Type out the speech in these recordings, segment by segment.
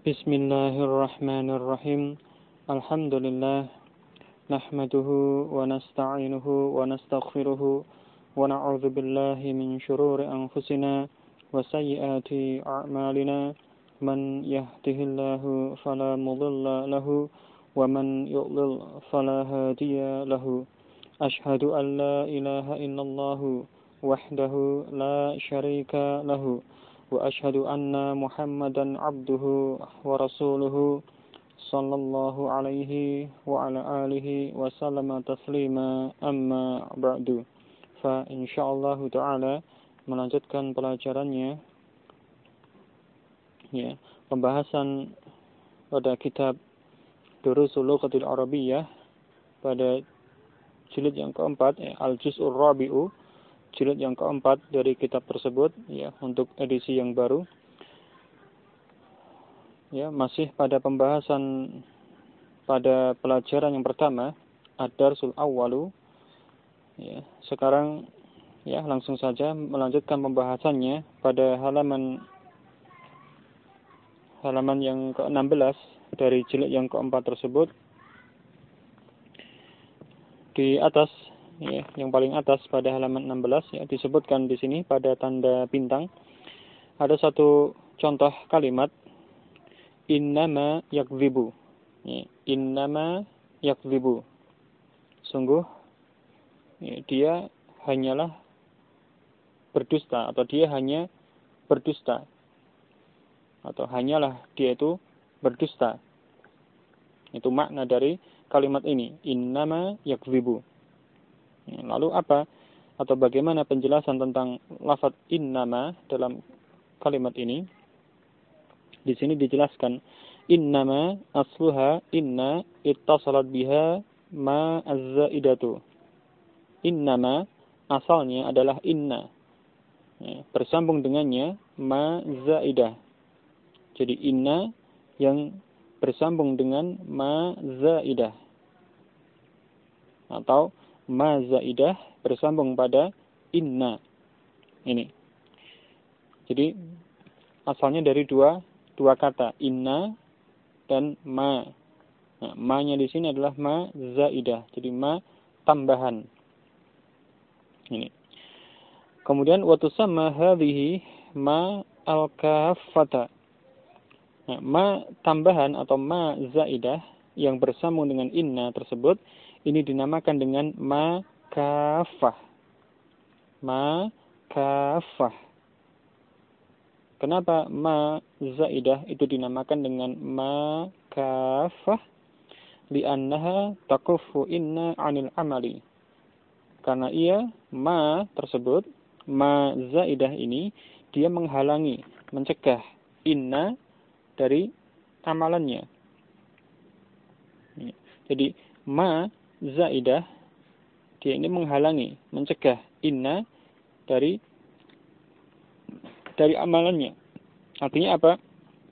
Bismillahirrahmanirrahim. Alhamdulillah. Nahmaduhu wa nasta'inuhu wa nastaghfiruhu wa na'udzu billahi min shururi anfusina wa sayyiati a'malina. Man yahdihillahu fala mudilla lahu wa man yudlil fala hadiya lahu. Ashhadu an la ilaha illallah wahdahu la syarika lahu. وأشهد أن محمدا عبده ورسوله صلى الله عليه وعلى آله وسلم تسليما أما بعد فإن شاء الله تعالى melanjutkan pelajarannya pembahasan pada kitab Durusul Lughatil Arabiyyah pada jilid yang keempat Al-Juz'ur Rabi'u, jilid yang keempat dari kitab tersebut untuk edisi yang baru. Masih pada pembahasan pada pelajaran yang pertama, Ad-Darsul Awwalu. Sekarang langsung saja melanjutkan pembahasannya pada halaman yang ke-16 dari jilid yang keempat tersebut. Di atas yang paling atas pada halaman 16 disebutkan di sini pada tanda bintang ada satu contoh kalimat innama yakdzibu. Innama yakdzibu. Sungguh dia hanyalah berdusta atau dia hanya berdusta atau hanyalah dia itu berdusta. Itu makna dari kalimat ini, innama yakdzibu. Lalu apa atau bagaimana penjelasan tentang lafaz innama dalam kalimat ini? Di sini dijelaskan innama asluha inna ittasalat biha ma az-zaidatu. Innama asalnya adalah inna. Bersambung dengannya ma zaidah. Jadi inna yang bersambung dengan ma zaidah. Atau ma zaidah bersambung pada inna. Ini. Jadi asalnya dari dua kata, inna dan ma. Nah, ma-nya di sini adalah ma zaidah. Jadi ma tambahan. Ini. Kemudian wa tusamma hadhihi ma al-kaffata. Nah, ma tambahan atau ma zaidah yang bersambung dengan inna tersebut ini dinamakan dengan ma kafah. Ma kafah. Kenapa ma zaidah itu dinamakan dengan ma kafah? Li'annaha takufu inna 'anil amali. Karena ma tersebut, ma zaidah ini dia menghalangi, mencegah inna dari amalannya. Jadi ma zaidah dia ini menghalangi, mencegah inna dari amalannya. Artinya apa?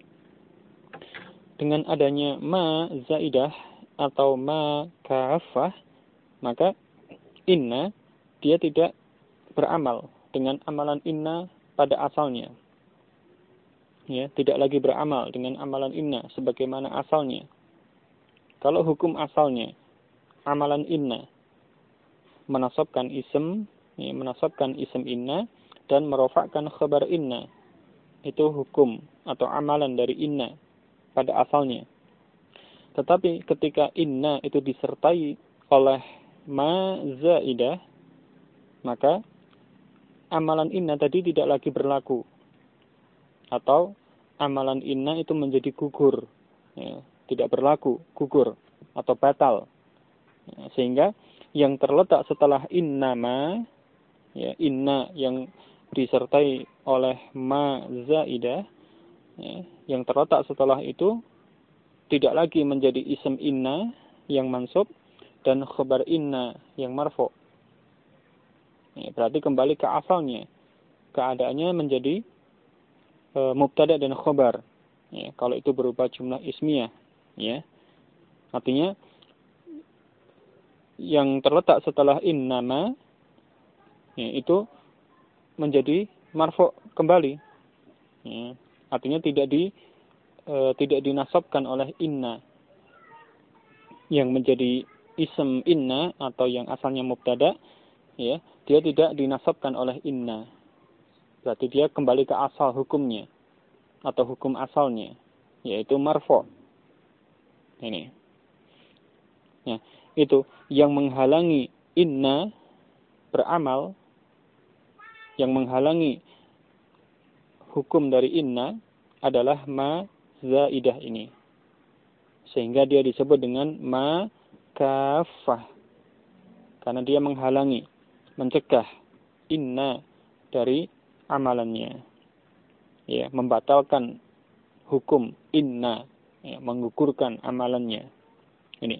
Dengan adanya ma zaidah atau ma kafah, maka inna dia tidak beramal dengan amalan inna pada asalnya. Tidak lagi beramal dengan amalan inna sebagaimana asalnya. Kalau hukum asalnya amalan inna menasabkan ism inna dan merofakkan khabar inna, itu hukum atau amalan dari inna pada asalnya. Tetapi ketika inna itu disertai oleh ma zaidah, maka amalan inna tadi tidak lagi berlaku, atau amalan inna itu menjadi gugur, tidak berlaku, gugur atau batal. Sehingga yang terletak setelah innama, inna yang disertai oleh ma zaidah, yang terletak setelah itu tidak lagi menjadi ism inna yang mansub dan khabar inna yang marfu. Berarti kembali ke asalnya, keadaannya menjadi mubtada dan khabar. Kalau itu berupa jumlah ismiyah, artinya yang terletak setelah innama itu menjadi marfu kembali. Artinya tidak tidak dinasabkan oleh inna, yang menjadi ism inna atau yang asalnya mubtada, ya, dia tidak dinasabkan oleh inna. Berarti dia kembali ke asal hukumnya atau hukum asalnya, yaitu marfu'. Ini. Ya, itu yang menghalangi inna beramal, yang menghalangi hukum dari inna adalah ma zaidah ini. Sehingga dia disebut dengan ma kafah. Karena dia menghalangi, mencegah inna dari amalannya. Ya, membatalkan hukum inna, ya, menggugurkan amalannya. Ini.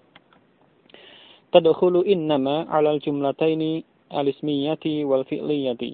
Tadkhulu innama 'alal jumlataini al-ismiyati wal fi'liyati.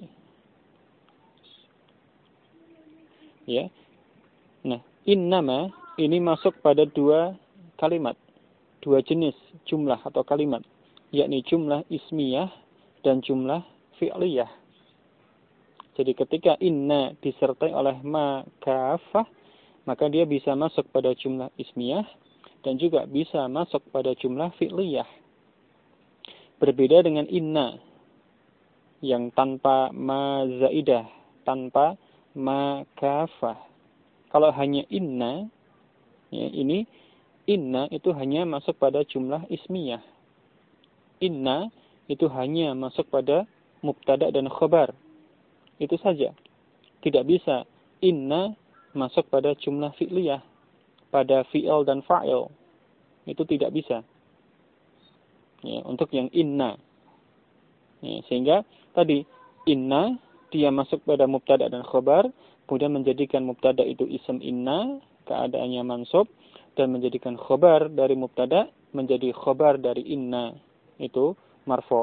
Ya. Nah, innama ini masuk pada dua kalimat, dua jenis jumlah atau kalimat, yakni jumlah ismiyah dan jumlah fi'liyah. Jadi ketika inna disertai oleh ma kafah, maka dia bisa masuk pada jumlah ismiyah dan juga bisa masuk pada jumlah fi'liyah. Berbeda dengan inna yang tanpa ma zaidah, tanpa ma kafah. Kalau hanya inna, ya, ini inna itu hanya masuk pada jumlah ismiyah. Inna itu hanya masuk pada mubtada dan khobar. Itu saja. Tidak bisa inna masuk pada jumlah fi'liyah, pada fi'il dan fa'il. Itu tidak bisa. Ya, untuk yang inna. Ya, sehingga tadi inna dia masuk pada mubtada dan khobar, kemudian menjadikan mubtada itu ism inna, keadaannya mansub, dan menjadikan khobar dari mubtada menjadi khobar dari inna, itu marfu'.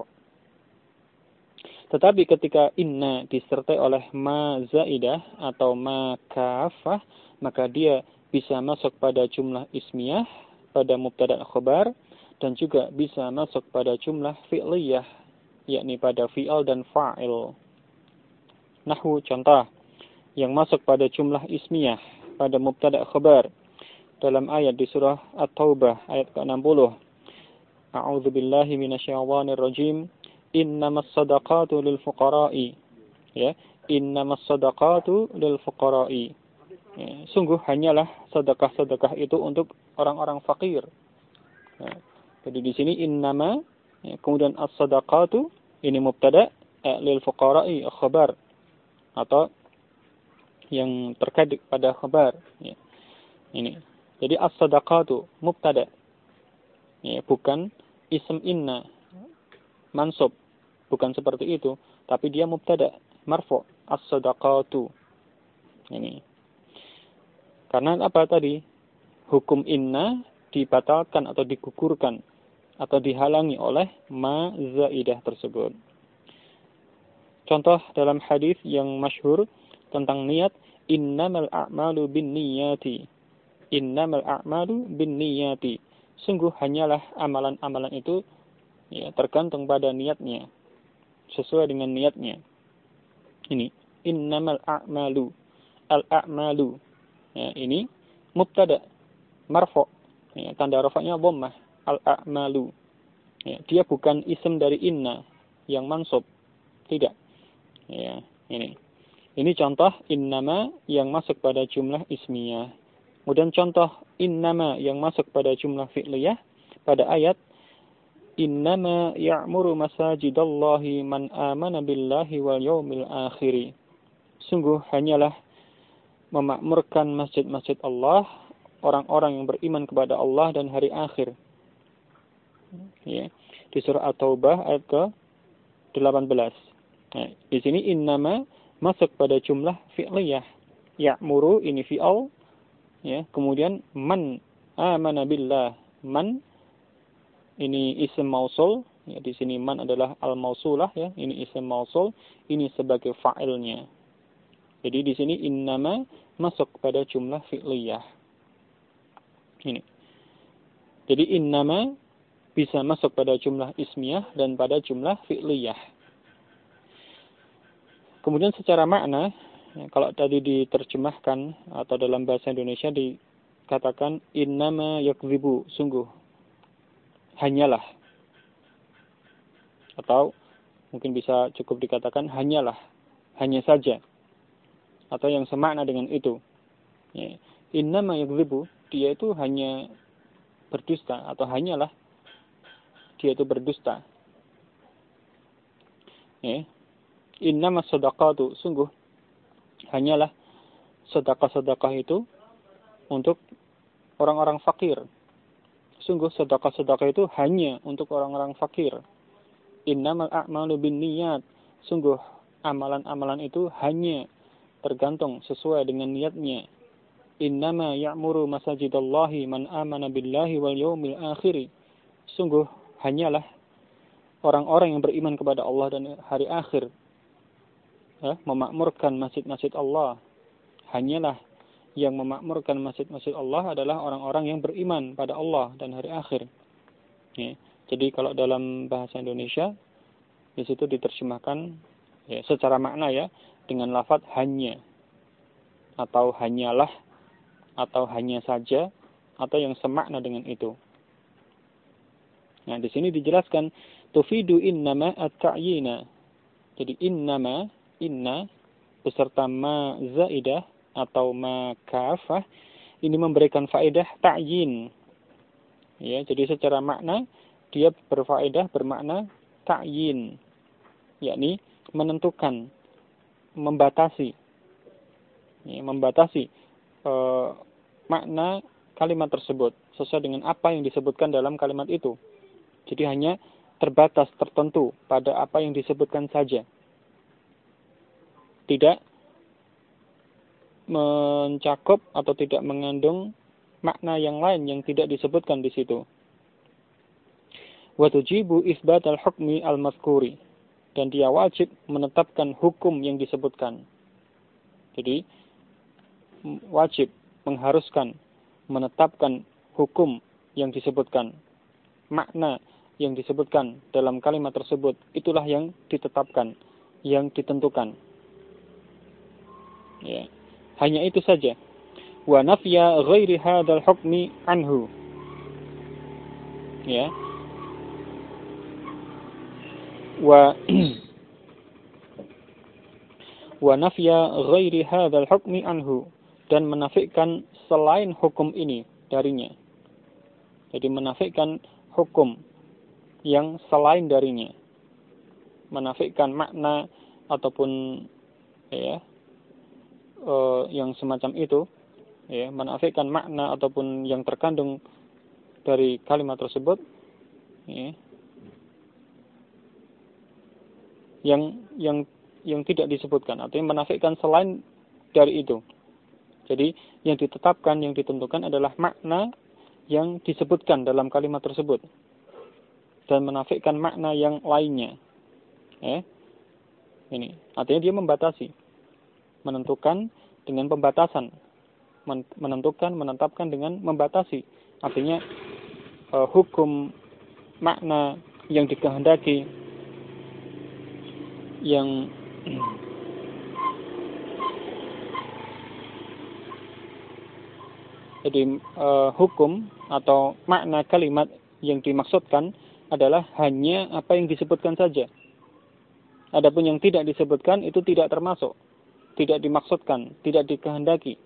Tetapi ketika inna disertai oleh ma zaidah atau ma kafah, maka dia bisa masuk pada jumlah ismiyah, pada mubtada dan khobar, dan juga bisa masuk pada jumlah fi'liyah, yakni pada fi'al dan fa'il. Nahwu contoh yang masuk pada jumlah ismiyah, pada mubtada khobar, dalam ayat di surah At-Taubah ayat ke-60. A'udzu billahi minasyaitonir rajim. Innamas shadaqatu lil fuqara'i. Ya, innamas shadaqatu lil fuqara'i. Ya, sungguh hanyalah sedekah-sedekah itu untuk orang-orang fakir. Ya, jadi di sini innama, ya, kemudian as-shadaqatu ini mubtada, lil fuqara'i khabar atau yang terkait pada khabar. Ya. Ini. Jadi as-shadaqatu mubtada. Ya, bukan ism inna mansub. Bukan seperti itu, tapi dia mubtada marfu' as-shadaqatu. Ini. Karena apa tadi? Hukum inna dibatalkan atau digugurkan atau dihalangi oleh ma zaidah tersebut. Contoh dalam hadis yang masyhur tentang niat, innamal a'malu binniyati. Innamal a'malu binniyati. Sungguh hanyalah amalan-amalan itu, ya, tergantung pada niatnya, sesuai dengan niatnya. Ini innamal a'malu, al-a'malu, ya, ini mubtada marfu', ya, tanda rafa'nya dhammah, al-a'malu, ya, dia bukan isim dari inna yang mansub, tidak, ya. Ini contoh innama yang masuk pada jumlah ismiyah. Kemudian contoh innama yang masuk pada jumlah fi'liyah pada ayat innama ya'muru masajidallahi man amana billahi wal yawmil akhir. Sungguh hanyalah memakmurkan masjid-masjid Allah orang-orang yang beriman kepada Allah dan hari akhir. Ya, di surah At-Taubah ayat ke-18. Nah, di sini innama masuk pada jumlah fi'liyah. Ya'muru ini fi'al, ya, kemudian man amana billah, man ini isim mausul, ya, di sini man adalah al-mausulah, ya, ini isim mausul, ini sebagai fa'ilnya. Jadi di sini innama masuk pada jumlah fi'liyah. Ini. Jadi innama bisa masuk pada jumlah ismiyah dan pada jumlah fi'liyah. Kemudian secara makna, Ya, kalau tadi diterjemahkan atau dalam bahasa Indonesia dikatakan innama yakdzibu, sungguh, hanyalah. Atau mungkin bisa cukup dikatakan hanyalah, hanya saja. Atau yang semakna dengan itu. Ya. Innama yakdzibu, dia itu hanya berdusta, atau hanyalah dia itu berdusta. Ya. Innama shadaqatu, sungguh hanyalah sedekah-sedekah itu untuk orang-orang fakir. Sungguh sedekah-sedekah itu hanya untuk orang-orang fakir. Innamal a'malu binniyat, sungguh amalan-amalan itu hanya tergantung sesuai dengan niatnya. Innama ya'muru masajidallahi man amana billahi wal yawmil akhir. Sungguh hanyalah orang-orang yang beriman kepada Allah dan hari akhir, ya, memakmurkan masjid-masjid Allah. Hanyalah yang memakmurkan masjid-masjid Allah adalah orang-orang yang beriman pada Allah dan hari akhir. Ya. Jadi kalau dalam bahasa Indonesia di situ diterjemahkan ya, secara makna ya dengan lafadz hanya atau hanyalah atau hanya saja atau yang semakna dengan itu. Nah, di sini dijelaskan tufidu innama at-ta'yina. Jadi innama, inna beserta ma zaidah atau ma kafah ini memberikan faedah ta'yin. Ya, jadi secara makna dia berfaedah bermakna ta'yin, yakni menentukan, membatasi. Ya, membatasi makna kalimat tersebut sesuai dengan apa yang disebutkan dalam kalimat itu. Jadi hanya terbatas, tertentu pada apa yang disebutkan saja. Tidak mencakup atau tidak mengandung makna yang lain yang tidak disebutkan di situ. Wa tujibu isbat al-hukmi al-mazkuri, dan dia wajib menetapkan hukum yang disebutkan. Jadi wajib, mengharuskan, menetapkan hukum yang disebutkan. Makna yang disebutkan dalam kalimat tersebut, itulah yang ditetapkan, yang ditentukan. Ya. Hanya itu saja. Wa nafya ghairi hadzal hukmi anhu. Ya. Wa nafya ghairi hadzal hukmi anhu, dan menafikan selain hukum ini darinya. Jadi menafikan hukum yang selain darinya. Menafikan makna ataupun ya yang semacam itu, ya, menafikan makna ataupun yang terkandung dari kalimat tersebut, ya, yang tidak disebutkan, atau yang menafikan selain dari itu. Jadi yang ditetapkan, yang ditentukan adalah makna yang disebutkan dalam kalimat tersebut, dan menafikan makna yang lainnya. Ini artinya dia membatasi, menentukan dengan pembatasan, menentukan, menetapkan dengan membatasi. Artinya hukum makna yang dikehendaki, yang jadi hukum atau makna kalimat yang dimaksudkan adalah hanya apa yang disebutkan saja. Adapun yang tidak disebutkan itu tidak termasuk, tidak dimaksudkan, tidak dikehendaki.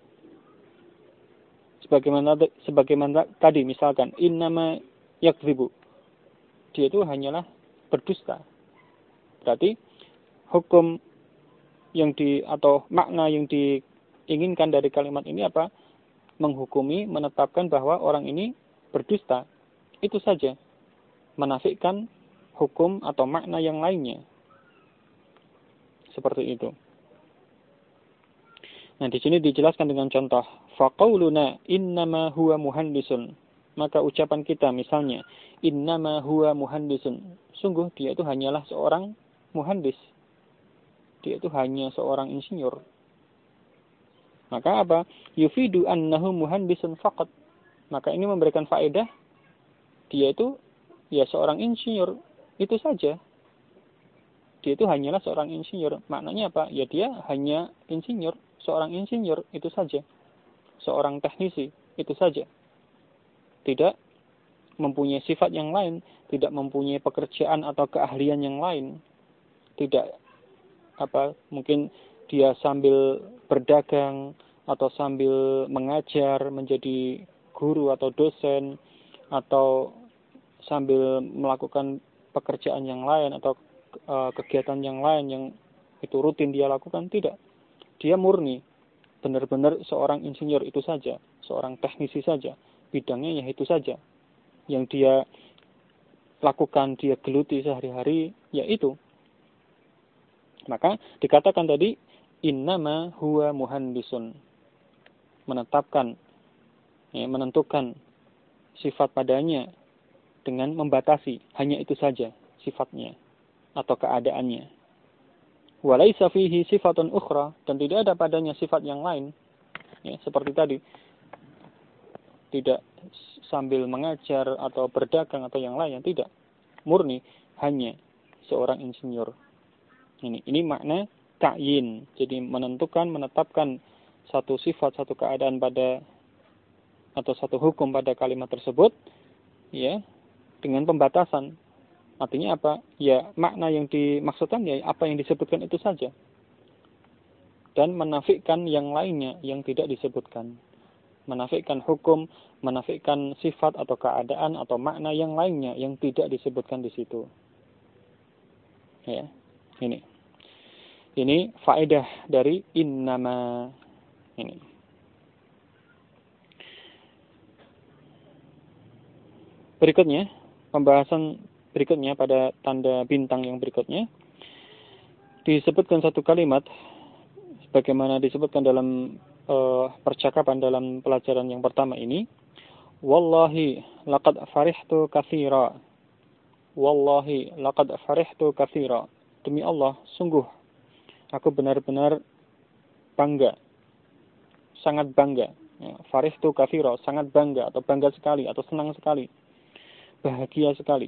Sebagaimana tadi misalkan innama yakdzibu, dia itu hanyalah berdusta. Berarti hukum yang atau makna yang diinginkan dari kalimat ini apa? Menghukumi, menetapkan bahwa orang ini berdusta. Itu saja. Menafikan hukum atau makna yang lainnya. Seperti itu. Nah, di sini dijelaskan dengan contoh. Faqauluna innama huwa muhandisun. Maka ucapan kita misalnya, innama huwa muhandisun. Sungguh dia itu hanyalah seorang muhandis. Dia itu hanya seorang insinyur. Maka apa? Yufidu annahu muhandisun faqat. Maka ini memberikan faedah dia itu ya seorang insinyur. Itu saja. dia itu hanyalah seorang insinyur. Maknanya apa? Ya dia hanya insinyur, seorang insinyur, itu saja. Seorang teknisi, itu saja. Tidak mempunyai sifat yang lain, tidak mempunyai pekerjaan atau keahlian yang lain. Tidak mungkin dia sambil berdagang atau sambil mengajar menjadi guru atau dosen, atau sambil melakukan pekerjaan yang lain atau kegiatan yang lain yang itu rutin dia lakukan. Tidak. Dia murni, benar-benar seorang insinyur, itu saja. Seorang teknisi saja. Bidangnya ya itu saja. Yang dia lakukan, dia geluti sehari-hari, yaitu. Maka dikatakan tadi, innama huwa muhandisun. Menetapkan, menentukan sifat padanya dengan membatasi. Hanya itu saja sifatnya atau keadaannya. Walaysa fihi sifatun ukhra, dan tidak ada padanya sifat yang lain. Seperti tadi. Tidak sambil mengajar atau berdagang atau yang lain, tidak. Murni hanya seorang insinyur. Ini makna ta'yin. Jadi menentukan, menetapkan satu sifat, satu keadaan pada atau satu hukum pada kalimat tersebut, ya, dengan pembatasan. Artinya apa? Ya, makna yang dimaksudkan ya apa yang disebutkan itu saja. Dan menafikan yang lainnya yang tidak disebutkan. Menafikan hukum, menafikan sifat atau keadaan atau makna yang lainnya yang tidak disebutkan di situ. Ya, ini faedah dari innama. Ini. Berikutnya, pembahasan berikutnya pada tanda bintang yang berikutnya disebutkan satu kalimat sebagaimana disebutkan dalam percakapan dalam pelajaran yang pertama ini. Wallahi laqad farihtu katsira. Wallahi laqad farihtu katsira. Demi Allah, sungguh aku benar-benar bangga. Sangat bangga. Farihtu katsira, sangat bangga atau bangga sekali atau senang sekali. Bahagia sekali.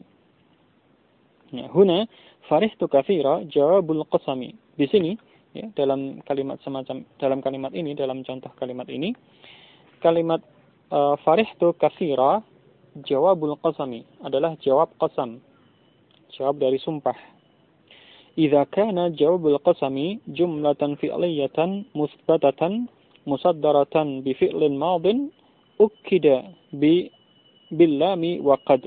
Huna farihtu katsira jawabul qasami. Di sini ya, dalam kalimat ini, dalam contoh kalimat ini, kalimat farihtu katsira jawabul qasami adalah jawab qasam, jawab dari sumpah. Idza kana jawabul qasami jumlatan fi'liyatan musbatatan musaddaratan bi fi'lin madin ukida bil lami wa qad.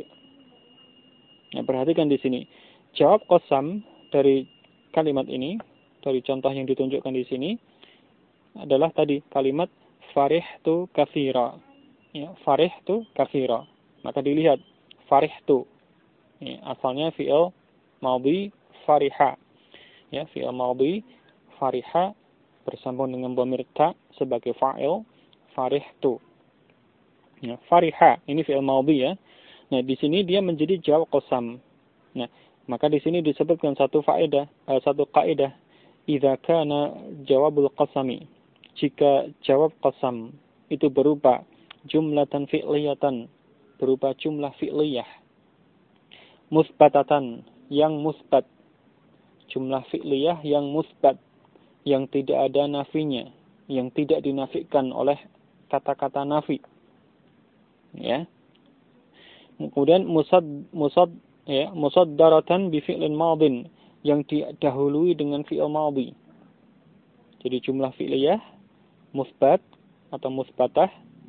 Perhatikan di sini. Jawab qasam dari kalimat ini, dari contoh yang ditunjukkan di sini, adalah tadi kalimat farihtu katsira. Ya, farihtu katsira. Maka dilihat farihtu. Ya, asalnya fi'il madhi fariha. Ya, fi'il madhi fariha bersambung dengan dhamir ta sebagai fa'il farihtu. Ya, fariha ini fi'il madhi ya. Nah, di sini dia menjadi jawab qasam. Nah, maka di sini disebutkan satu kaidah. Idza kana jawabul qasami, jika jawab qasam itu berupa jumlatan fi'liyatan, berupa jumlah fi'liyah, musbatatan, yang musbat, jumlah fi'liyah yang musbat, yang tidak ada nafinya, yang tidak dinafikan oleh kata-kata nafi. Ya. Kemudian musaddaratan bi fi'lin madin, yang didahului dengan fi'il madhi. Jadi jumlah fi'liyah musbat atau musbatah,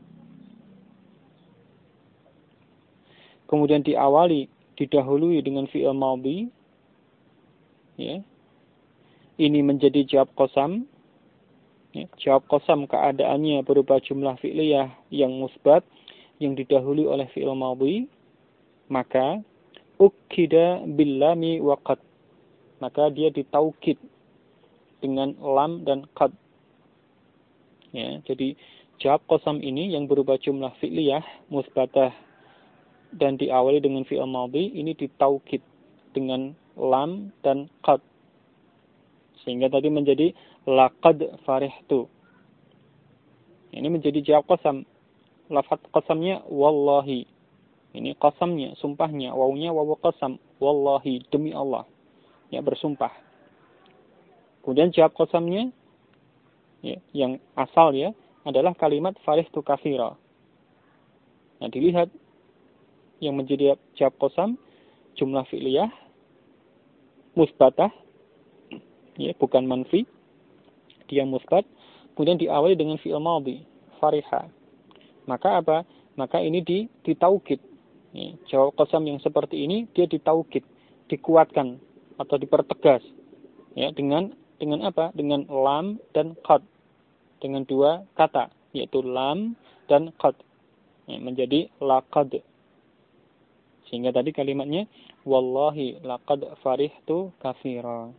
kemudian didahului dengan fi'il madhi. Ya. Ini menjadi jawab qasam. Ya, jawab qasam keadaannya berupa jumlah fi'liyah yang musbat yang didahului oleh fi'il madhi. Maka ukida bil lami wa qad, maka dia ditaukid dengan lam dan qad. Ya, jadi jawab qasam ini yang berupa jumlah fi'liyah musbatah dan diawali dengan fi'il madhi, ini ditaukid dengan lam dan qad. Sehingga tadi menjadi laqad farihtu. Ini menjadi jawab qasam. Lafaz qasamnya wallahi. Ini qasamnya, sumpahnya, wawunya wawu qasam. Wallahi, demi Allah. Ya, bersumpah. Kemudian jawab qasamnya ya, yang asal ya adalah kalimat farihtu katsira. Nah, dilihat yang menjadi jawab qasam jumlah fi'liyah musbatah ya, bukan manfi, dia musbat, kemudian diawali dengan fi'il madhi, fariha. Maka apa? Maka ini ditaukid. Ya, jawab qasam yang seperti ini dia ditaukid, dikuatkan atau dipertegas ya dengan apa? Dengan lam dan qad. Dengan dua kata, yaitu lam dan qad. Ya, menjadi laqad. Sehingga tadi kalimatnya wallahi laqad farihtu katsira.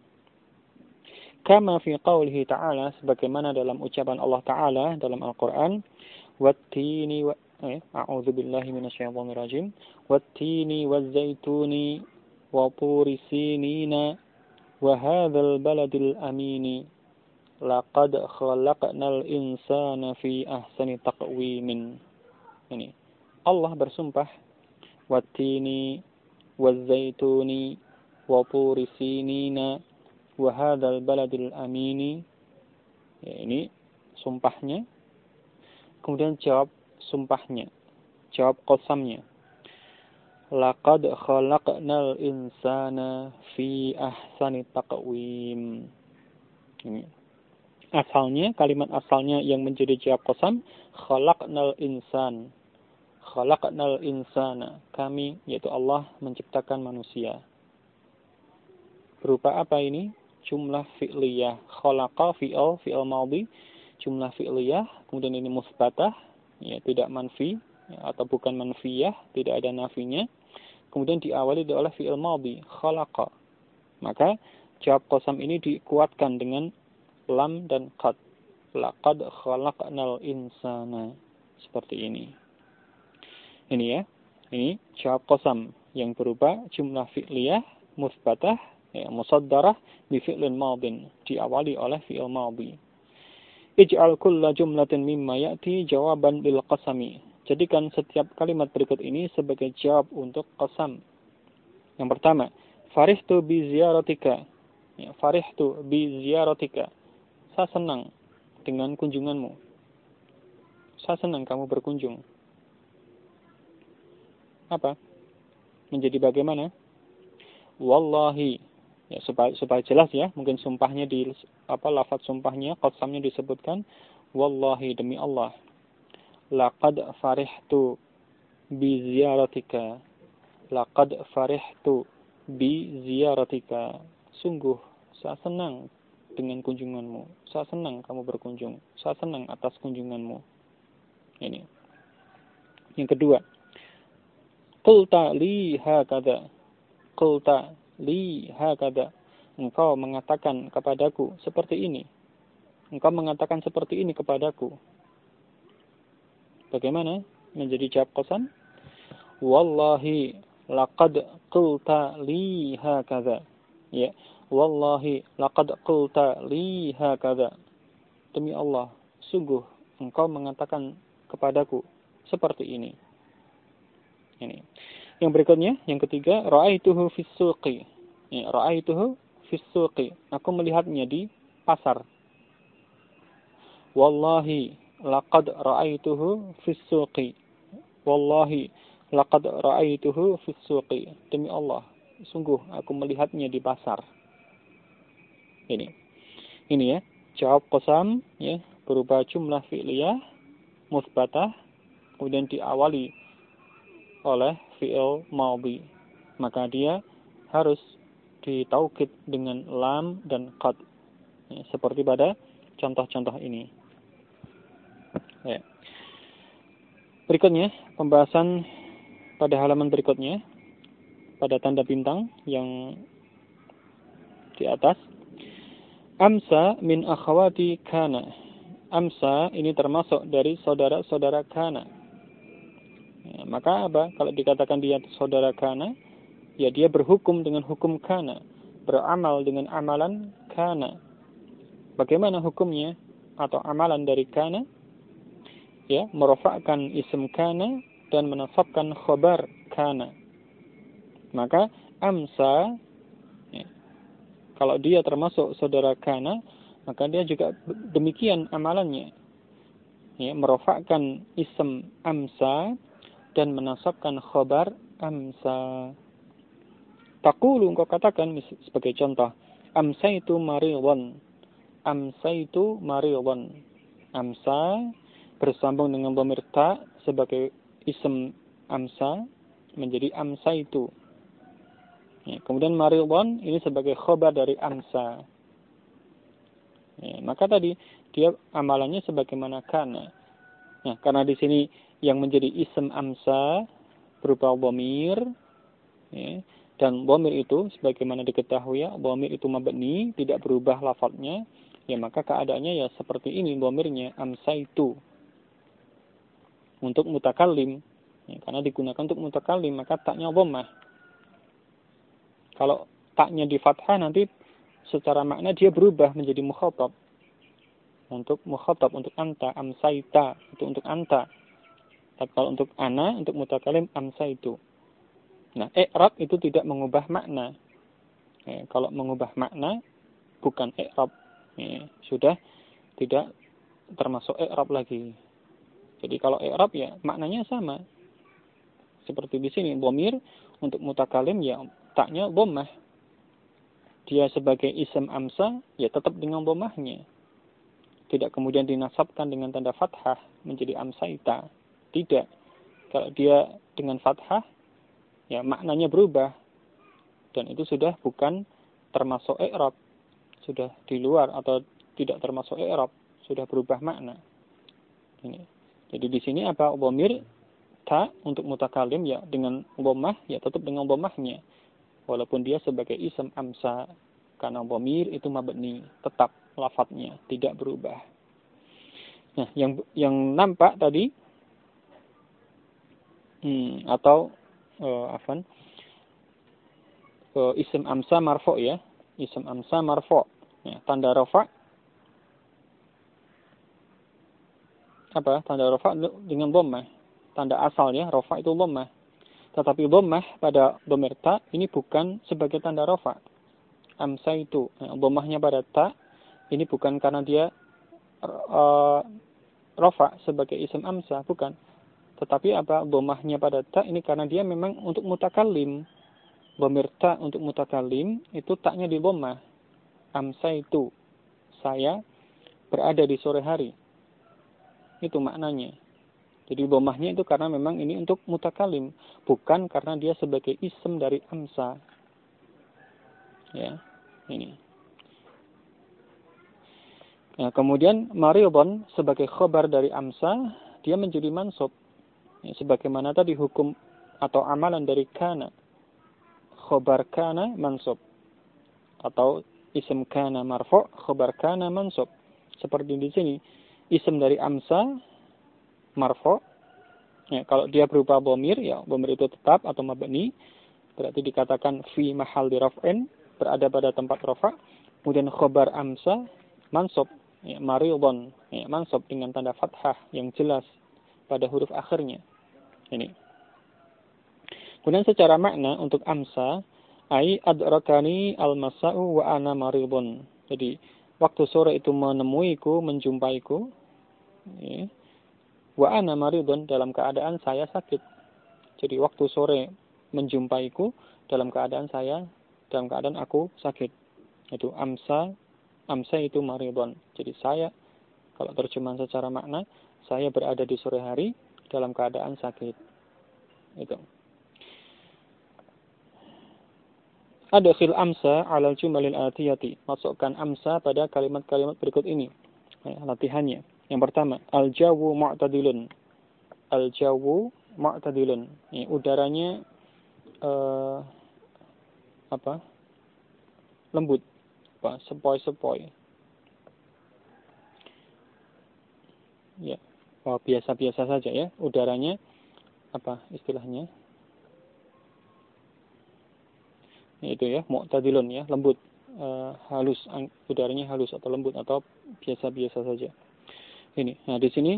Kama fi qaulihi ta'ala, sebagaimana dalam ucapan Allah Ta'ala dalam Al-Qur'an, wattini wa a'udzu billahi minasyaitonir rajim, wattini waz-zaituni wa turi sinina wa hadzal baladil amini laqad khalaqnal insana fi ahsani taqwimin. Ini Allah bersumpah wattini waz-zaituni wa turi sinina wa hadzal baladil amini. Ya, ini sumpahnya. Kemudian jawab sumpahnya, jawab qasamnya. Laqad khalaqnal insana fi ahsani taqwim. Ini asalnya, kalimat asalnya yang menjadi jawab qasam, khalaqnal insan. Khalaqnal insana. Kami, yaitu Allah, menciptakan manusia. Berupa apa ini? Jumlah fi'liyah. Khalaqa fi'il madhi. Jumlah fi'liyah. Kemudian ini musbatah. Ya, tidak manfi. Ya, atau bukan manfiyah. Tidak ada nafinya. Kemudian diawali oleh fi'il madhi. Khalaqa. Maka jawab qasam ini dikuatkan dengan lam dan qad. Laqad khalaqnal insana. Seperti ini. Ini ya. Ini jawab qasam yang berupa jumlah fi'liyah musbatah ya, musaddarah bi fi'lin madin, diawali oleh fi'il madhi. Ij'al kulla jumlatin mimma ya'ti jawaban lil qasami. Jadikan setiap kalimat berikut ini sebagai jawab untuk qasam. Yang pertama, farihtu bi ziyaratika. Ya, farihtu bi ziyaratika. Saya senang dengan kunjunganmu. Saya senang kamu berkunjung. Apa? Menjadi bagaimana? Wallahi. Ya, supaya jelas ya, mungkin sumpahnya di lafaz sumpahnya, qasamnya disebutkan wallahi, demi Allah. Laqad farihtu bi ziyaratika. Laqad farihtu bi ziyaratika. Sungguh saya senang dengan kunjunganmu. Saya senang kamu berkunjung. Saya senang atas kunjunganmu. Ini. Yang kedua, qulta li hakadha. Qulta li hakadha. Engkau mengatakan kepadaku seperti ini. Engkau mengatakan seperti ini kepadaku. Bagaimana menjadi jawab qasam? Wallahi laqad qulta li hakadha. Ya, wallahi laqad qulta li hakadha. Demi Allah, sungguh engkau mengatakan kepadaku seperti ini. Ini. Yang berikutnya, yang ketiga, ra'aituhu fis suqi. Ya, ra'aituhu fis suqi. Aku melihatnya di pasar. Wallahi laqad ra'aituhu fis suqi. Wallahi laqad ra'aituhu fis suqi. Demi Allah, sungguh aku melihatnya di pasar. Ini. Ini ya, jawab qasam ya, berupa jumlah fi'liyah musbatah kemudian diawali oleh fi'il madhi. Maka dia harus ditaukid dengan lam dan qad. Ya, seperti pada contoh-contoh ini. Ya. Berikutnya, pembahasan pada halaman berikutnya, pada tanda bintang yang di atas. Amsa min akhawati kana. Amsa ini termasuk dari saudara-saudara kana. Ya, maka apa? Kalau dikatakan dia saudara kana, ya dia berhukum dengan hukum kana, beramal dengan amalan kana. Bagaimana hukumnya atau amalan dari kana? Ya, merofakkan isim kana dan menasabkan khabar kana. Maka amsa ya, Kalau dia termasuk saudara kana, maka dia juga demikian amalannya. Ya, merofakkan ism amsa dan menasabkan khobar amsa. Taqulu, engkau katakan sebagai contoh, amsaitu maridhan. Amsaitu maridhan. Amsa bersambung dengan dhamir ta sebagai ism amsa menjadi amsaitu. Ya, kemudian maridhan ini sebagai khobar dari amsa. Ya, maka tadi dia amalannya sebagaimana kana. Nah, karena di sini yang menjadi ism amsa berupa dhamir, ya, dan dhamir itu sebagaimana diketahui ya, dhamir itu mabni, tidak berubah lafadznya, ya maka keadaannya ya seperti ini dhamirnya amsa itu untuk mutakallim. Ya, karena digunakan untuk mutakallim, maka taknya dhammah. Kalau taknya di fathah nanti secara makna dia berubah menjadi mukhatab. Untuk mukhatab, untuk anta, amsaita, itu untuk anta. Tapi kalau untuk ana, untuk mutakalim, amsaitu. Nah, i'rab itu tidak mengubah makna. Kalau mengubah makna, bukan i'rab. Sudah tidak termasuk i'rab lagi. Jadi kalau i'rab ya maknanya sama. Seperti di sini, dhamir untuk mutakalim ya taknya dhammah. Dia sebagai ism amsa, ya tetap dengan dhammahnya. Tidak kemudian dinasabkan dengan tanda fathah menjadi amsaita. Tidak. Kalau dia dengan fathah, ya maknanya berubah. Dan itu sudah bukan termasuk i'rab. Sudah di luar atau tidak termasuk i'rab. Sudah berubah makna. Ini. Jadi di sini apa? Dhamir ta untuk mutakalim ya dengan dhammah, ya tetap dengan dhammahnya. Walaupun dia sebagai ism amsa. Karena dhamir itu mabni. Tetap lafadznya tidak berubah. Nah, yang nampak tadi atau ism amsa marfu ya. Ism amsa marfu. Ya, tanda rafa apa? Tanda rafa dengan dhammah. Tanda asalnya rafa itu dhammah. Tetapi dhammah pada dhamir ta ini bukan sebagai tanda rafa. Amsa itu dhammahnya pada ta ini bukan karena dia rafa sebagai ism amsa, bukan. Tetapi apa? Dhammahnya pada ta ini karena dia memang untuk mutakallim. Dhamir ta untuk mutakallim itu taknya di dhammah. Amsa itu saya berada di sore hari. Itu maknanya. Jadi dhammahnya itu karena memang ini untuk mutakallim, bukan karena dia sebagai ism dari amsa. Ya, ini. Nah, kemudian maridhan sebagai khabar dari amsa, dia menjadi mansub. Ya, sebagaimana tadi hukum atau amalan dari kana. Khabar kana mansub. Atau ism kana marfu', khabar kana mansub. Seperti di sini, ism dari amsa marfu'. Ya, kalau dia berupa dhamir, ya dhamir itu tetap atau mabni, berarti dikatakan fi mahalli raf'in, berada pada tempat rafa'. Kemudian khabar amsa mansub, ya, maridhan, ya, mansub dengan tanda fathah yang jelas pada huruf akhirnya. Ini. Kemudian secara makna untuk amsa, ai adrakani al-masa'u wa ana maridhan. Jadi waktu sore itu menemuiku, menjumpaiku, ya, wa ana maridhan dalam keadaan saya sakit. Jadi waktu sore menjumpaiku dalam keadaan aku sakit. Itu amsa itu maridhan. Jadi saya, kalau terjemahan secara makna, saya berada di sore hari dalam keadaan sakit. Itu. Adkhil amsa 'ala al-jumalil atiyati. Masukkan amsa pada kalimat-kalimat berikut ini. Latihannya. Yang pertama, al-jawu mu'tadilun. Al-jawu mu'tadilun. Udaranya lembut, sepoi-sepoi. Ya, biasa-biasa saja ya. Udaranya istilahnya? Itu ya, mu'tadilun ya, lembut, halus, udaranya halus atau lembut atau biasa-biasa saja. Ini. Nah, di sini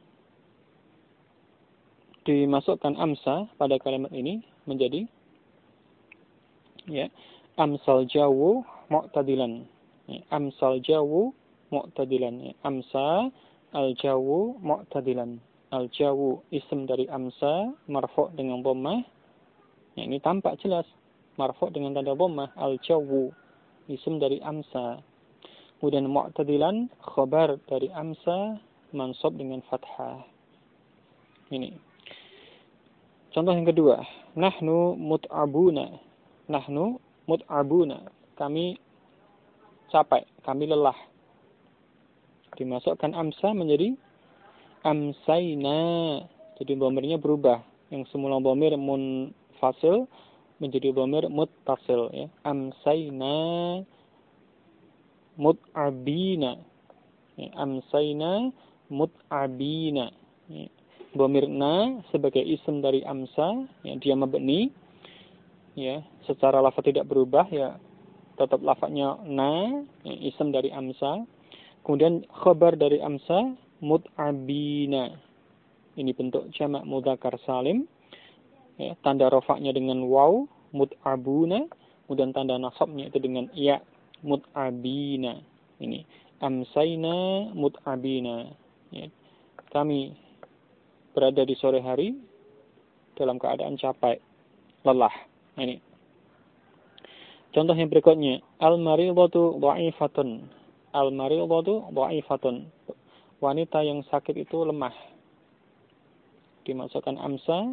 dimasukkan amsa pada kalimat ini menjadi ya, amsal jawu mu'tadilan. Amsal jawu mu'tadilan. Amsa al-jawu mu'tadilan. Al-jawu isim dari amsa marfu' dengan dhammah. Ini tampak jelas marfu' dengan tanda dhammah. Al-jawu isim dari amsa. Kemudian mu'tadilan khabar dari amsa mansub dengan fathah. Ini. Contoh yang kedua, nahnu mut'abuna. Nahnu mut'abuna. Kami capek, kami lelah. Dimasukkan amsa menjadi amsayna. Jadi dhamirnya berubah. Yang semula dhamir munfasil menjadi dhamir muttasil, ya. Amsayna mut'abina. Ya, amsayna mut'abina. Ya. Dhamir na sebagai isim dari amsa, ya, dia mabni, ya, secara lafaz tidak berubah, ya, tetap lafaznya na, ya, isim dari amsa. Kemudian khabar dari amsa mut'abina. Ini bentuk jamak mudzakkar salim, ya, tanda rafa'nya dengan waw mut'abuna, kemudian tanda nasabnya itu dengan ya mut'abina. Ini amsayna mut'abina, ya. Kami berada di sore hari dalam keadaan capek, lelah. Ini contoh yang berikutnya, al-maridatu dha'ifatun. Al-maridatu dha'ifatun. Wanita yang sakit itu lemah. Dimasukkan amsa.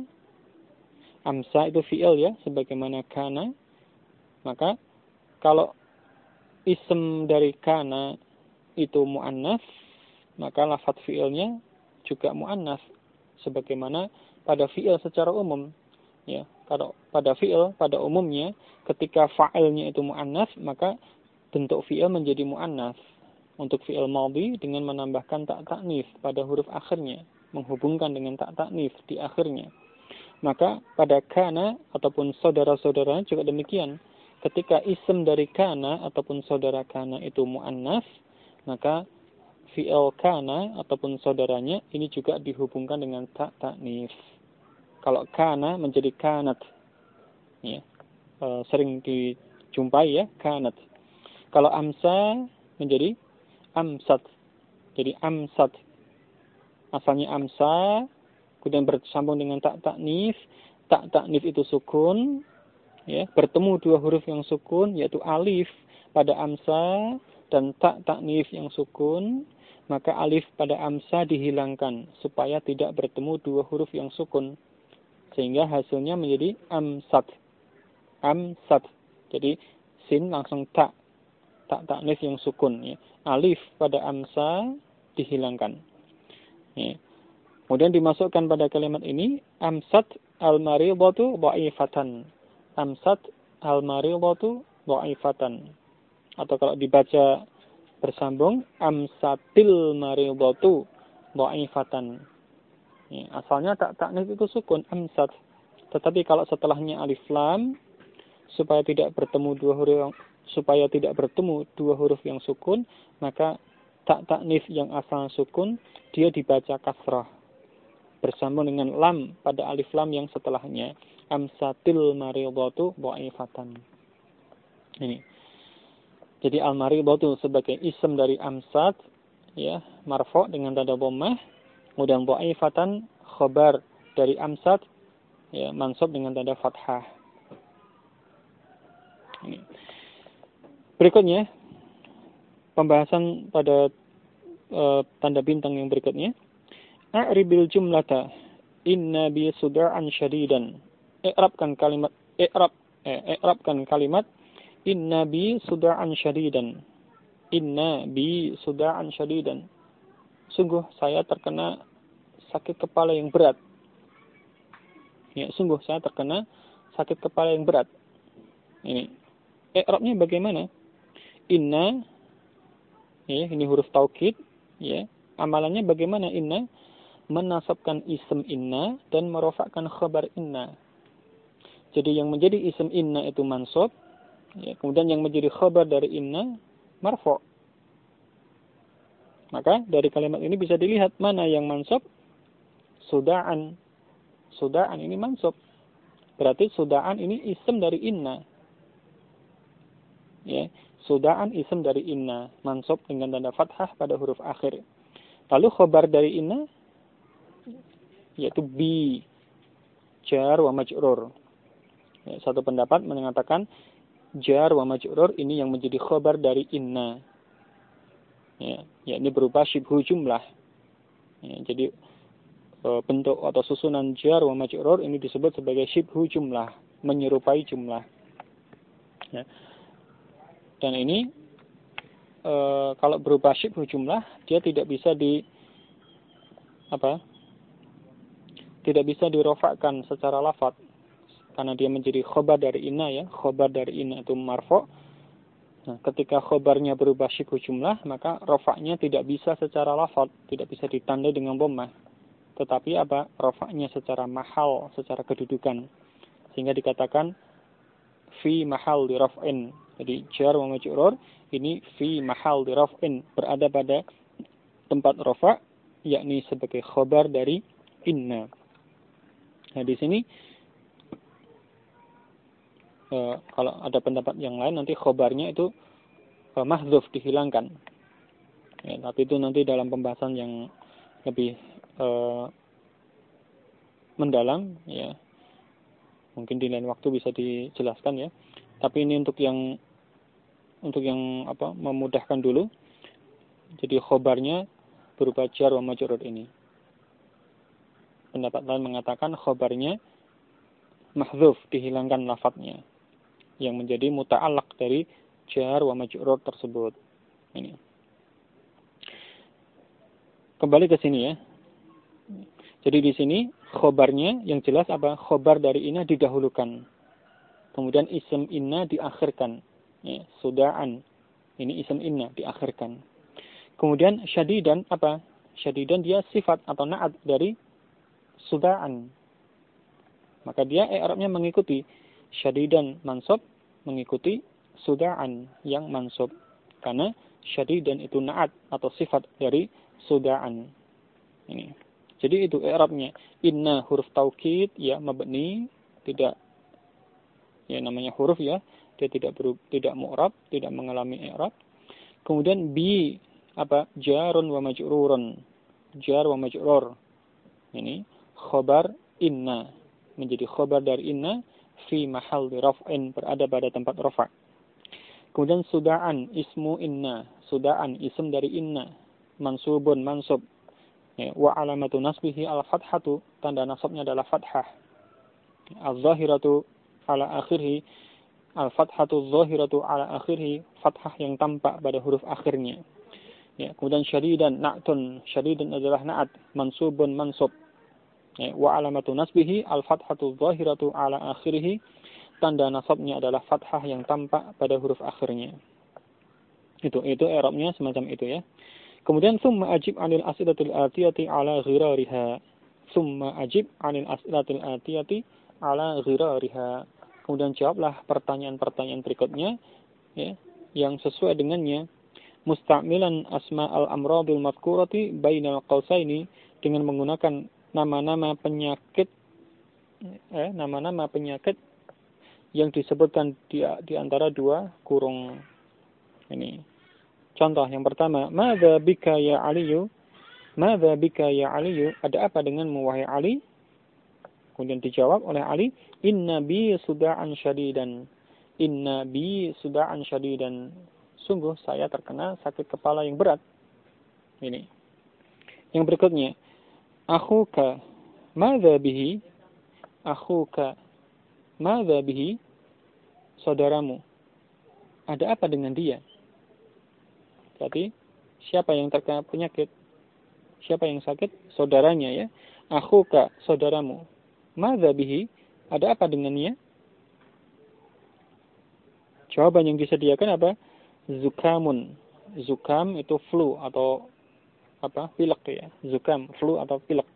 Amsa itu fi'il, ya, sebagaimana kana. Maka kalau isim dari kana itu mu'annas, maka lafaz fi'ilnya juga mu'annas, sebagaimana pada fi'il secara umum, ya. Kalau pada fi'il pada umumnya ketika fa'ilnya itu mu'annas, maka bentuk fi'il menjadi mu'annas. Untuk fi'il madhi dengan menambahkan tak ta'nits pada huruf akhirnya, menghubungkan dengan tak ta'nits di akhirnya. Maka pada kana ataupun saudara-saudaranya juga demikian. Ketika isim dari kana ataupun saudara kana itu mu'annas, maka fi'il kana ataupun saudaranya ini juga dihubungkan dengan tak ta'nits. Kalau kana menjadi kanat, ya, sering dijumpai, ya, kanat. Kalau amsa menjadi amsat, jadi amsat. Asalnya amsa, kemudian bersambung dengan tak ta'nits. Tak ta'nits itu sukun, ya, bertemu dua huruf yang sukun, yaitu alif pada amsa dan tak ta'nits yang sukun, maka alif pada amsa dihilangkan supaya tidak bertemu dua huruf yang sukun, sehingga hasilnya menjadi amsat. Amsat. Jadi sin langsung tak ta'nits yang sukun, ya. Alif pada amsa dihilangkan, ya. Kemudian dimasukkan pada kalimat ini amsat al-maridatu dha'ifatan. Amsat al-maridatu dha'ifatan. Atau kalau dibaca bersambung amsatil maridatu dha'ifatan. Ya, asalnya tak ta'nits itu sukun amsat. Tetapi kalau setelahnya alif lam, supaya tidak bertemu dua huruf yang sukun, maka tak ta'nits yang asal sukun dia dibaca kasrah bersambung dengan lam pada alif lam yang setelahnya. Amsatil maridatu dha'ifatan. Ini. Jadi al-maridatu sebagai isim dari amsat, ya, marfu' dengan tanda dhammah, kemudian dha'ifatan khabar dari amsat, ya, mansub dengan tanda fathah. Ini. Berikutnya pembahasan pada tanda bintang yang berikutnya. A'ribil jumlata inna bi suda'an syadidan. I'rabkan kalimat inna bi suda'an syadidan. Inna bi suda'an syadidan. Sungguh saya terkena sakit kepala yang berat. Ya, sungguh saya terkena sakit kepala yang berat. Ini. I'rabnya bagaimana? Inna, ya, ini huruf taukid, ya. Amalannya bagaimana inna? Menasabkan isim inna dan merofakkan khabar inna. Jadi yang menjadi isim inna itu mansub, ya, kemudian yang menjadi khabar dari inna marfu'. Maka dari kalimat ini bisa dilihat mana yang mansub. Suda'an. Suda'an ini mansub. Berarti suda'an ini isim dari inna. Ya, Sudaan isim dari inna, mansub dengan tanda fathah pada huruf akhir. Lalu khobar dari inna yaitu bi, jar wa majrur. Ya, satu pendapat mengatakan jar wa majrur ini yang menjadi khobar dari inna. Ya, ini berupa syibhu jumlah. Ya, jadi bentuk atau susunan jar wa majrur ini disebut sebagai syibhu jumlah, menyerupai jumlah. Ya. Dan ini kalau berupa syibhu jumlah, dia tidak bisa tidak bisa dirofakkan secara lafaz karena dia menjadi khobar dari inna, ya. Khobar dari inna itu marfu'. Nah, ketika khobarnya berubah syibhu jumlah, maka rofaknya tidak bisa secara lafaz, tidak bisa ditandai dengan dhammah. Tetapi rofaknya secara mahal, secara kedudukan. Sehingga dikatakan fi mahal di raf'in. Jadi jar wa majrur ini fi mahal di raf'in, berada pada tempat rafa', yakni sebagai khobar dari inna. Nah, di sini kalau ada pendapat yang lain nanti khobarnya itu mahdzuf, dihilangkan. Ya, tapi itu nanti dalam pembahasan yang lebih mendalam, ya. Mungkin di lain waktu bisa dijelaskan, ya. Tapi ini untuk yang memudahkan dulu. Jadi khobarnya berupa jar wa majrur ini. Pendapat lain mengatakan khobarnya mahdzuf, dihilangkan lafadznya, yang menjadi muta'allaq dari jar wa majrur tersebut. Ini. Kembali ke sini, ya. Jadi di sini khobarnya yang jelas khobar dari inna didahulukan. Kemudian isim inna diakhirkan. Ya, sudaan. Ini isim inna diakhirkan. Kemudian syadidan Syadidan dia sifat atau na'at dari sudaan. Maka dia i'rabnya mengikuti syadidan mansub, mengikuti sudaan yang mansub. Karena syadidan itu na'at atau sifat dari sudaan. Ini. Jadi itu i'rabnya. Inna huruf taukid, ya, mabni, tidak, ya, namanya huruf, ya, dia tidak mu'rab, tidak mengalami i'rab. Kemudian bi jarun wa majrurun, jar wa majrur. Ini khobar inna, menjadi khobar dari inna fi mahal raf'in, berada pada tempat rafa'. Kemudian sudaan ismu inna, sudaan isim dari inna, mansubun mansub. Ya, wa alamatu nasbihi al-fathatu, tanda nasabnya adalah fathah. Al-zahiratu ala akhirhi, al-fathatu zahiratu ala akhirhi, fathah yang tampak pada huruf akhirnya. Ya, kemudian syadidan na'tun, syadidan adalah na'at, mansubun mansub. Ya, wa alamatu nasbihi al-fathatu zahiratu ala akhirhi, tanda nasabnya adalah fathah yang tampak pada huruf akhirnya. Itu i'rabnya semacam itu, ya. Kemudian summa ajib 'anil as'ilatil atiyati 'ala ghirariha. Summa ajib 'anil as'ilatil atiyati 'ala ghirariha. Kemudian jawablah pertanyaan-pertanyaan berikutnya, ya, yang sesuai dengannya. Musta'milan asma'al amradil madhkurati bainal qausaini, dengan menggunakan nama-nama penyakit yang disebutkan di antara dua kurung ini. Contoh yang pertama, madza bika ya Aliyu? Madza bika ya Aliyu? Ada apa denganmu wahai Ali? Kemudian dijawab oleh Ali, inna bi suda'an syadidan. Inna bi suda'an syadidan. Sungguh saya terkena sakit kepala yang berat. Ini. Yang berikutnya, akhuka madza bihi? Akhuka madza bihi? Saudaramu, ada apa dengan dia? Berarti siapa yang terkena penyakit? Siapa yang sakit? Saudaranya, ya. Akhuka, saudaramu. Madza bihi? Ada apa dengannya? Jawaban yang disediakan apa? Zukamun. Zukam itu flu atau pilek, ya. Zukam, flu atau pilek.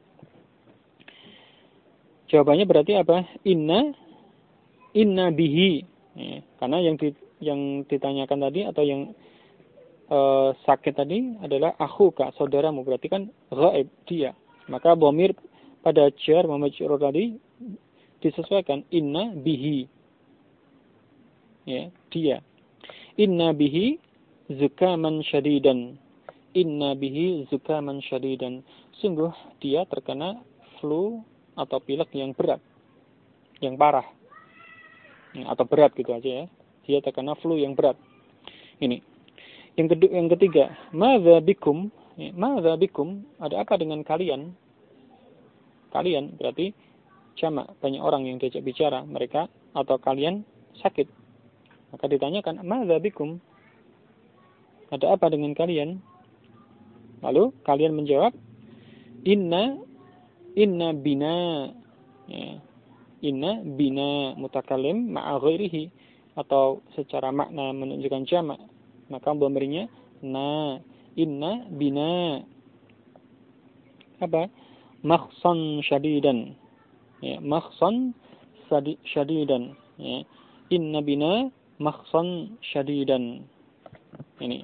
Jawabannya berarti apa? Inna bihi. Ya, karena yang ditanyakan tadi atau yang sakit tadi adalah akhuka, saudaramu, berarti kan ghaib, dia. Maka dhamir pada jar wa majrur tadi disesuaikan inna bihi. Ya, dia. Inna bihi zukaman syadidan. Inna bihi zukaman syadidan. Sungguh dia terkena flu atau pilek yang berat, yang parah. Atau berat gitu aja ya. Dia terkena flu yang berat. Ini. Yang ketiga, madza bikum? Madza bikum? Ada apa dengan kalian? Kalian berarti jamak, banyak orang yang diajak bicara, mereka atau kalian sakit. Maka ditanyakan, madza bikum? Ada apa dengan kalian? Lalu kalian menjawab, inna bina. Ya. Inna bina mutakalim ma'a ghairihi, atau secara makna menunjukkan jamak. Maka memberinya na. Inna bina apa? Makhsan syadidan. Ya, makhsan syadidan. Ya. Inna bina makhsan syadidan. Ini.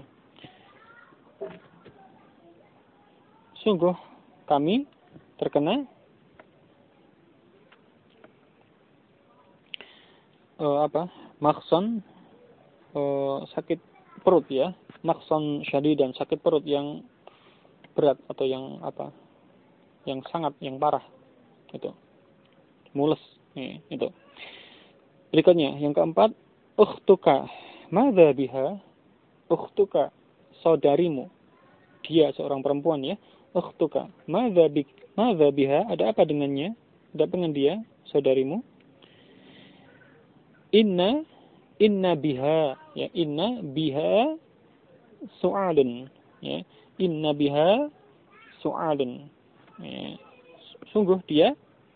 Sungguh kami terkena makhsan sakit perut ya. Makhsan syadidan, sakit perut yang berat atau yang yang sangat, yang parah. Itu. Mules. Itu. Berikutnya, yang keempat, ukhtuka. Madza biha? Ukhtuka, saudarimu. Dia seorang perempuan ya. Ukhtuka. Madza biha? Ada apa dengannya? Ada apa dengan dia, saudarimu? Inna biha. Ya, inna biha su'adun. Ya. Inna biha su'adun. Ya. Sungguh dia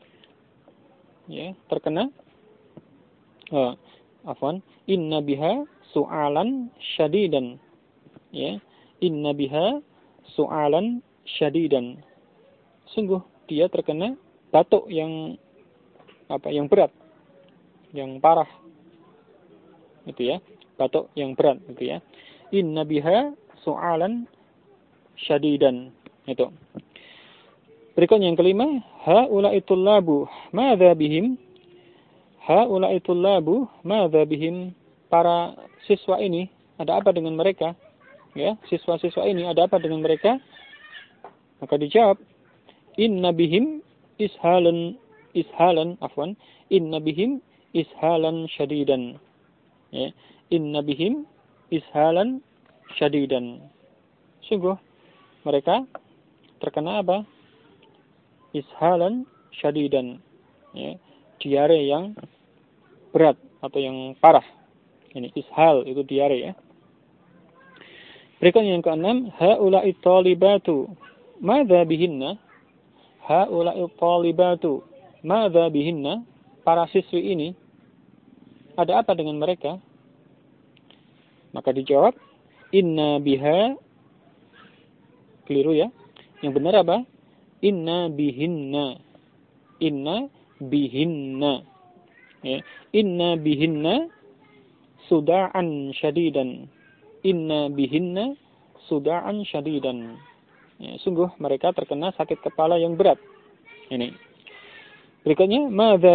ya terkena inna biha su'alan syadidan. Ya. Inna biha su'alan syadidan. Sungguh dia terkena batuk yang yang berat, yang parah. Itu ya, batuk yang berat gitu ya. Inna biha su'alan syadidan. Itu. Berikutnya yang kelima, haula'i tullabu madza bihim? Haula'i tullabu madza bihim? Para siswa ini ada apa dengan mereka? Ya, siswa-siswa ini ada apa dengan mereka? Maka dijawab, inna bihim ishalan, inna bihim ishalan syadidan. Ya, inna bihim ishalan syadidan. Sungguh mereka terkena apa? Ishalan syadidan. Ya, diare yang berat atau yang parah. Ini ishal itu diare ya. Berikutnya yang keenam, haula'i talibatu madza bihinna? Haula'i talibatu madza bihinna? Para siswi ini ada apa dengan mereka? Maka dijawab, inna biha. Keliru ya. Yang benar apa? Inna bihinna. Inna bihinna. Ya. Inna bihinna suda'an syadidan. Inna bihinna suda'an syadidan. Ya, sungguh mereka terkena sakit kepala yang berat. Ini. Berikutnya, madza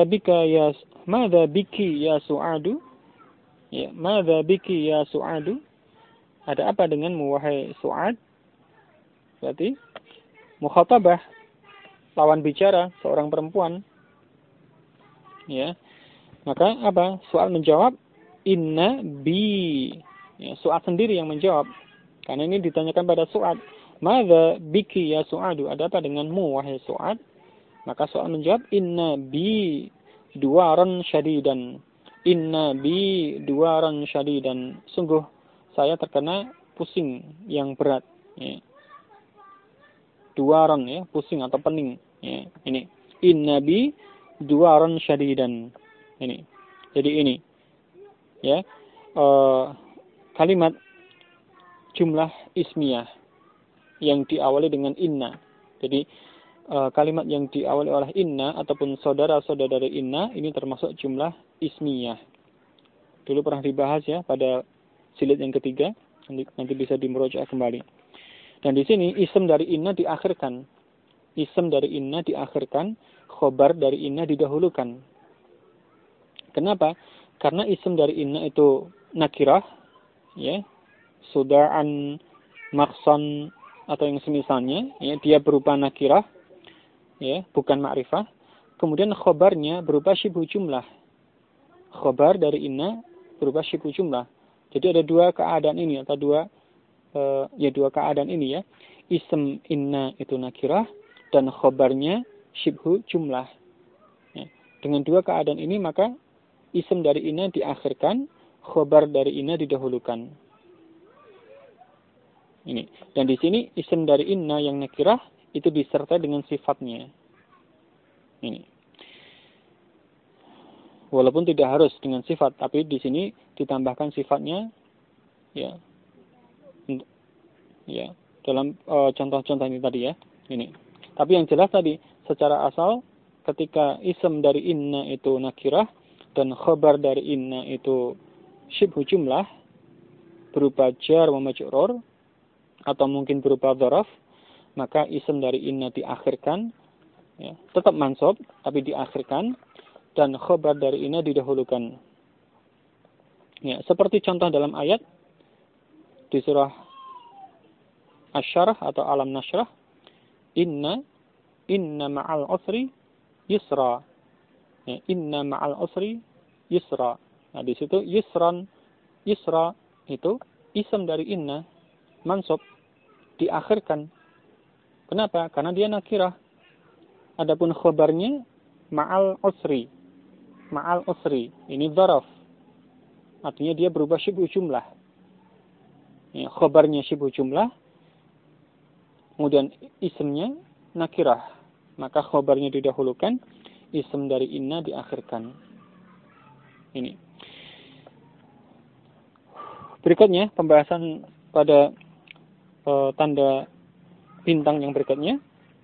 biki ya Su'adu? Ya, madza biki ya Su'adu? Ada apa denganmu wahai Su'ad? Berarti mukhatabah, lawan bicara seorang perempuan. Ya. Maka apa? Su'ad menjawab, inna bi. Ya, Su'ad sendiri yang menjawab. Karena ini ditanyakan pada Su'ad. Madza biki ya Su'adu? Ada apa denganmu wahai Su'ad? Maka Su'ad menjawab, inna bi duwaran syadidan. Inna bi duwaran syadidan. Sungguh saya terkena pusing yang berat. Ya. Duwaran ya, pusing atau pening. Ya. Ini. Inna bi duwaran syadidan. Ini. Jadi ini. Ya. Kalimat jumlah ismiyah yang diawali dengan inna. Jadi kalimat yang diawali oleh inna ataupun saudara-saudara dari inna ini termasuk jumlah ismiyah. Dulu pernah dibahas ya pada jilid yang ketiga, nanti bisa dimurojaah kembali. Dan di sini isim dari inna diakhirkan. Isim dari inna diakhirkan, khobar dari inna didahulukan. Kenapa? Karena isim dari inna itu nakirah, ya, sudaan, makson atau yang semisalnya, ya, dia berupa nakirah, ya, bukan ma'rifah. Kemudian khobarnya berupa syibhu jumlah. Khobar dari inna berupa syibhu jumlah. Jadi ada dua keadaan ini atau dua keadaan ini, ya. Ism inna itu nakirah dan khobarnya syibhu jumlah. Ya. Dengan dua keadaan ini maka ism dari inna diakhirkan, khobar dari inna didahulukan. Ini. Dan di sini ism dari inna yang nakirah itu disertai dengan sifatnya. Ini. Walaupun tidak harus dengan sifat, tapi di sini ditambahkan sifatnya, ya. Ya, dalam contoh-contoh ini tadi, ya. Ini. Tapi yang jelas tadi secara asal ketika ism dari inna itu nakirah dan khabar dari inna itu syibhu jumlah berupa jar wa majrur atau mungkin berupa dzaraf, maka ism dari inna diakhirkan, ya, tetap mansub tapi diakhirkan, dan khabar dari inna didahulukan. Ya, seperti contoh dalam ayat di surah Asy-Syarah atau Alam Nashrah, inna ma'al usri yusra. Ya, inna ma'al usri yusra. Nah, di situ yusra itu ism dari inna mansub diakhirkan. Kenapa? Karena dia nakirah. Adapun khabarnya ma'al usri. Ma'al usri. Ini dzaraf. Artinya dia berubah syibhu jumlah. Ya, khabarnya syibhu jumlah. Kemudian ismnya nakirah. Maka khabarnya didahulukan, ism dari inna diakhirkan. Ini. Berikutnya pembahasan pada tanda bintang yang berikutnya.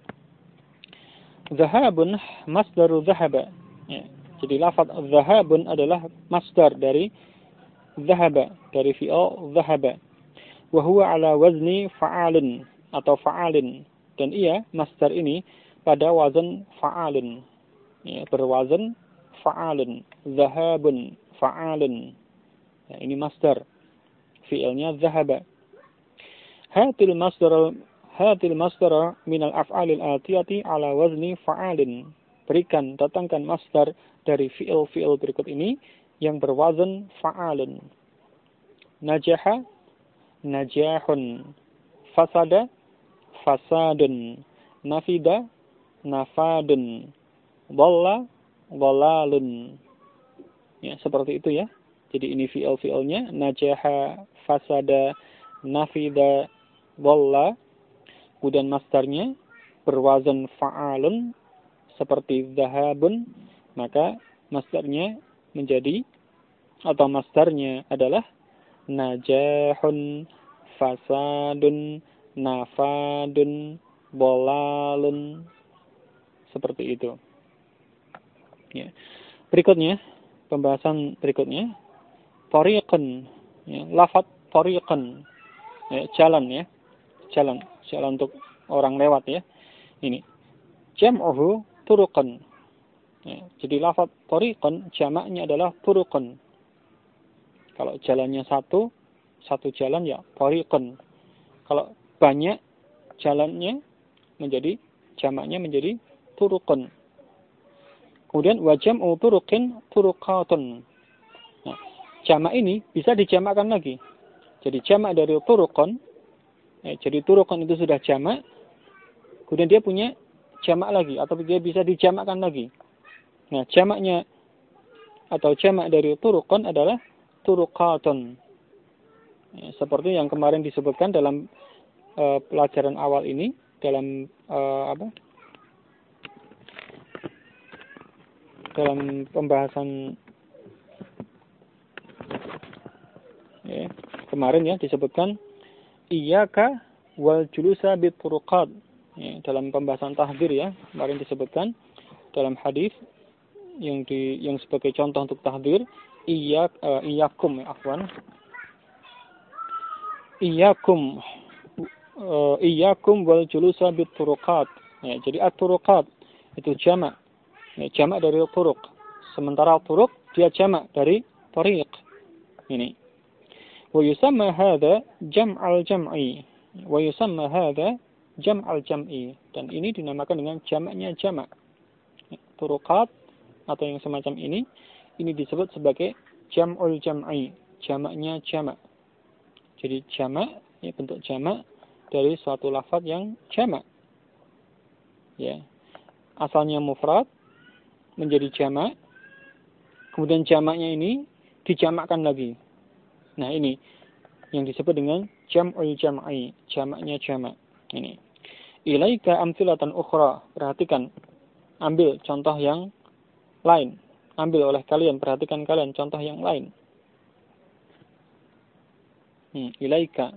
Zahabun masdaru zahaba. Ya. Jadi lafaz zahabun adalah masdar dari zahaba, dari fi'il zahaba. Wa huwa ala wazni fa'alun atau fa'alin. Dan ia, masdar ini pada wazan fa'alun. Ya, berwazan fa'alun. Zahabun fa'alun. Ya, ini masdar. Fi'ilnya zahaba. Hatil masdar minal af'alil atiyati ala wazni fa'alin. Berikan, datangkan masdar dari fi'il-fi'il berikut ini yang berwazan fa'alun. Najaha, najahun. Fasada, fasadun. Nafida, nafadun. Dhalla, dhalalun. Ya, seperti itu, ya. Jadi ini fi'il-fi'ilnya. Najaha, fasada, nafida, dhalla. Kemudian masdarnya berwazan fa'alun seperti zahabun, maka masdarnya menjadi atau masdarnya adalah najahun, fasadun, nafadun, dhalalun. Seperti itu. Ya. Berikutnya, pembahasan berikutnya, tariqan, ya, lafaz tariqan, ya, jalan, ya. Jalan untuk orang lewat, ya. Ini jam'uhu turuqan. Ya, jadi lafaz tariqan jamaknya adalah turuqan. Kalau jalannya satu jalan, ya tariqan. Kalau banyak jalannya menjadi jamaknya menjadi turuqan. Kemudian wa jam'u turuqin turuqatun. Nah, jamak ini bisa dijamakkan lagi. Jadi jamak dari turuqan. Ya, jadi turuqan itu sudah jamak, kemudian dia punya jamak lagi, atau dia bisa dijamakkan lagi. Nah, jamaknya atau jamak dari turuqan adalah turuqatun. Ya, seperti yang kemarin disebutkan dalam pelajaran awal ini, dalam dalam pembahasan ya, kemarin, ya, disebutkan iyyaka wal julusa bit turuqat. Ya, dalam pembahasan tahdzir, ya, kemarin disebutkan dalam hadis yang sebagai contoh untuk tahdzir, iyyakum, ya, afwan. Iyyakum wal julusa bit turuqat. Ya, jadi at-turuqat itu jamak. Ya, jamak dari turuq. Sementara turuq dia jamak dari tariq. Ini. Wa yusamma hadha jam'al jam'i. Wa yusamma hadha jam'al jam'i. Dan ini dinamakan dengan jamaknya jamak. Turuqat atau yang semacam ini disebut sebagai jam'ul jam'i. Jamaknya jamak. Jadi jamak, ya, bentuk jamak dari suatu lafaz yang jamak. Ya. Asalnya mufrad menjadi jamak. Kemudian jamaknya ini dijamakkan lagi. Nah, ini yang disebut dengan jam'ul jam'i, jamaknya jamak. Ini. Ilaika amthilatan ukhra. Perhatikan. Ambil contoh yang lain. Ambil oleh kalian, perhatikan kalian contoh yang lain. Ilaika.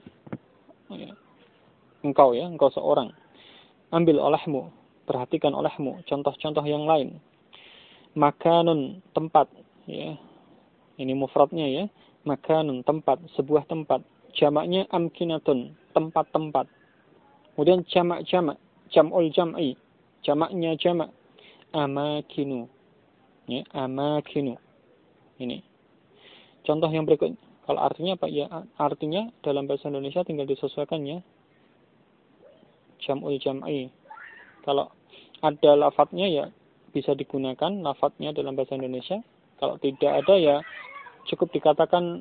Engkau ya, engkau seorang. Ambil olehmu, perhatikan olehmu contoh-contoh yang lain. Makanun, tempat, ya. Ini mufradnya ya. Makanun, tempat, sebuah tempat. Jamaknya amkinatun, tempat-tempat. Kemudian jamak-jamak, jam'ul jam'i, jamaknya jamak. Amakinu. Ya, amakinu. Ini. Contoh yang berikut. Kalau artinya apa? Ya, artinya dalam bahasa Indonesia tinggal disesuaikan ya. Jam'ul jam'i. Kalau ada lafadznya ya bisa digunakan lafadznya dalam bahasa Indonesia. Kalau tidak ada ya cukup dikatakan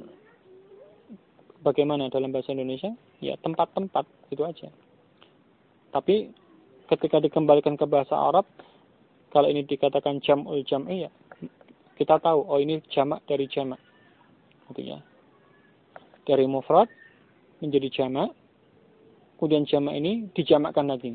bagaimana dalam bahasa Indonesia? Ya tempat-tempat, itu aja. Tapi ketika dikembalikan ke bahasa Arab, kalau ini dikatakan jam'ul jam'i ya kita tahu, oh ini jamak dari jamak. Gitu ya. Dari mufrad menjadi jamak, kemudian jamak ini dijamakkan lagi.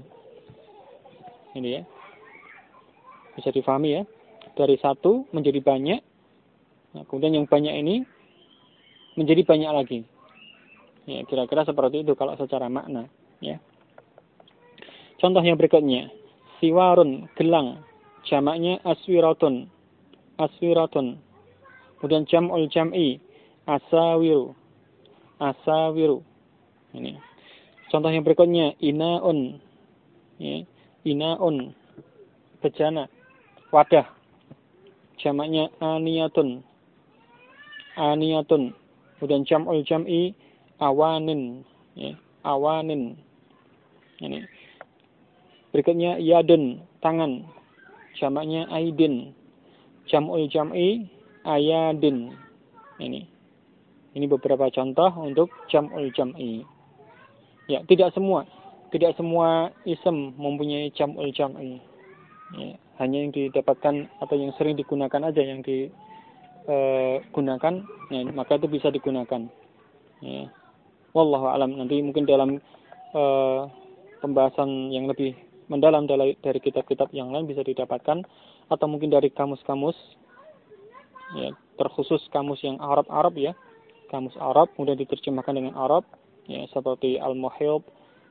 Ini ya. Bisa difahami ya. Dari satu menjadi banyak. Nah, kemudian yang banyak ini menjadi banyak lagi. Ya, kira-kira seperti itu kalau secara makna, ya. Contoh yang berikutnya, siwarun, gelang, jamaknya aswiratun. Aswiratun. Kemudian jam'ul jam'i, asawiru. Asawiru. Ini. Contoh yang berikutnya, inaun. Ya, inaun, bejana, wadah. Jamaknya aniyatun. Aniyatun. Kemudian jam'ul jam'i awanin, ya, awanin. Ini. Berikutnya yadun, tangan. Jamaknya aidin. Jam'ul jam'i ayadin. Ini. Ini beberapa contoh untuk jam'ul jam'i. Ya, tidak semua ism mempunyai jam'ul jam'i. Ya, hanya yang didapatkan atau yang sering digunakan aja yang digunakan, ya, maka itu bisa digunakan. Ya. Wallahu a'lam. Nanti mungkin dalam pembahasan yang lebih mendalam dari kitab-kitab yang lain bisa didapatkan, atau mungkin dari kamus-kamus, ya, terkhusus kamus yang Arab ya, kamus Arab kemudian diterjemahkan dengan Arab, ya, seperti Al-Muhib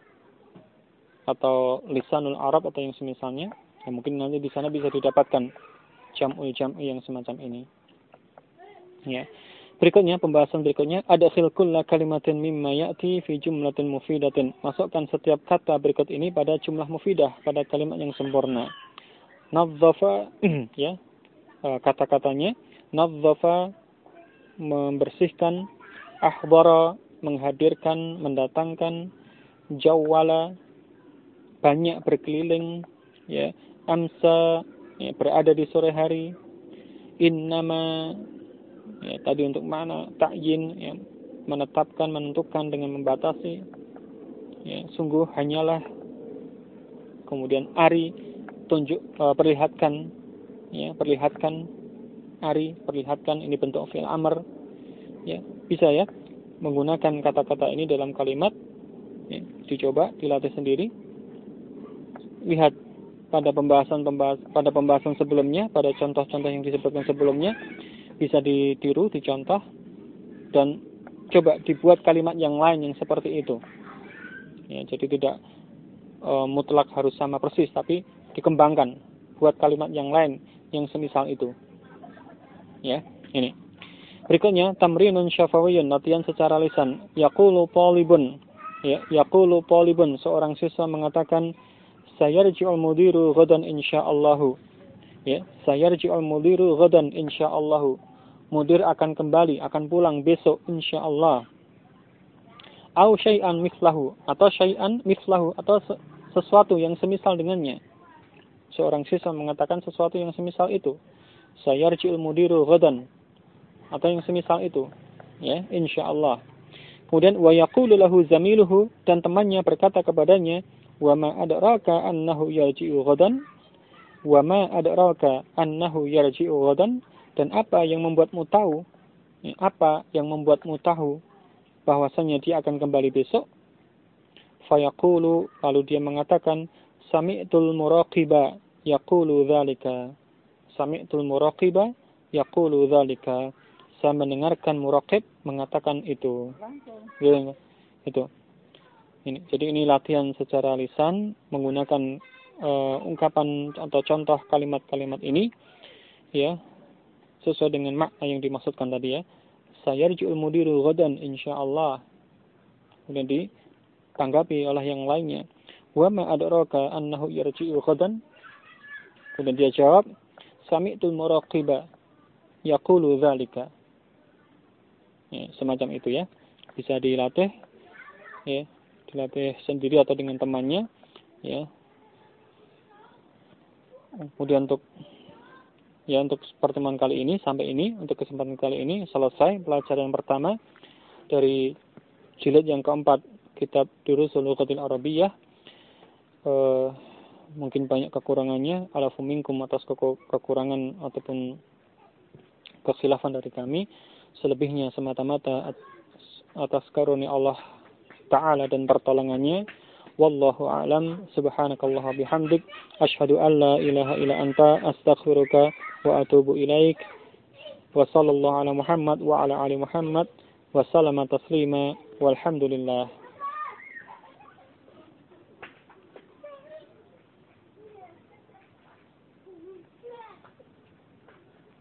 atau Lisanul Arab atau yang semisalnya. Ya, mungkin nanti di sana bisa didapatkan jam'ul jam'i yang semacam ini. Ya. Berikutnya, pembahasan berikutnya, adkhil kulla kalimatin mimma ya'ti fi jumlatin mufidatin. Masukkan setiap kata berikut ini pada jumlah mufidah, pada kalimat yang sempurna. Nadzafa, ya, kata-katanya, nadzafa, membersihkan, akhbara, menghadirkan, mendatangkan, jawwala, banyak berkeliling, ya, amsa, ya, berada di sore hari, innama, ya, tadi untuk mana, ta'yin, ya, menetapkan, menentukan dengan membatasi, ya, sungguh hanyalah, kemudian ari, tunjuk, perlihatkan, ya, perlihatkan, ari, perlihatkan, ini bentuk fi'il amr, ya, bisa ya, menggunakan kata-kata ini dalam kalimat, ya, dicoba, dilatih sendiri, lihat pada pembahasan sebelumnya, pada contoh-contoh yang disebutkan sebelumnya, bisa ditiru, dicontoh, dan coba dibuat kalimat yang lain yang seperti itu. Ya, jadi tidak mutlak harus sama persis, tapi dikembangkan, buat kalimat yang lain yang semisal itu. Ya, ini. Berikutnya, tamrinun syafawiyun, latihan secara lisan. Yaqulu talibun, ya, yaqulu talibun, seorang siswa mengatakan, sayarji'ul mudiru ghadan insyaallahu. Ya, sayarji'ul mudiru ghadan insyaallahu. Mudir akan kembali, akan pulang besok insyaallah. au syai'an mislahu atau syai'an mislahu atau sesuatu yang semisal dengannya. Seorang siswa mengatakan sesuatu yang semisal itu. Sayarji'ul mudiru ghadan atau yang semisal itu. Ya, insyaallah. Kemudian wa yaqulu lahu zamiluhu dan temannya berkata kepadanya, wa ma adraka annahu yarji'u ghadan? Wa ma adraka annahu yarji'u ghadan? Dan apa yang membuatmu tahu? Apa yang membuatmu tahu bahwasanya dia akan kembali besok? Fayaqulu, lalu dia mengatakan, sami'tul muraqiba yaqulu dzalika. Sami'tul muraqiba yaqulu dzalika. Saya mendengarkan muraqib mengatakan itu. Itu. Jadi ini latihan secara lisan menggunakan ungkapan atau contoh kalimat-kalimat ini, ya, sesuai dengan makna yang dimaksudkan tadi, ya. Sayarji'ul mudiru ghadan insyaallah. Kemudian ditanggapi oleh yang lainnya. Wa ma adraka annahu yarji'u ghadan? Kemudian dia jawab, sami'tul muraqiba yaqulu dzalika. Ya, semacam itu, ya. Bisa dilatih, ya, dilatih sendiri atau dengan temannya, ya. Kemudian untuk pertemuan kali ini sampai ini, untuk kesempatan kali ini selesai pelajaran pertama dari jilid yang keempat kitab Durusul Lughatil Arabiyyah. Mungkin banyak kekurangannya, alafu minkum atas kekurangan ataupun kekhilafan dari kami. Selebihnya semata-mata atas karunia Allah Ta'ala dan pertolongannya. Wallahu a'lam. Subhanakallah bihamdik. Ashhadu an la ilaha illa anta. Astaghfiruka wa atubu ilaik. Wa sallallahu ala Muhammad wa ala ali Muhammad. Wa salama taslima. Walhamdulillah.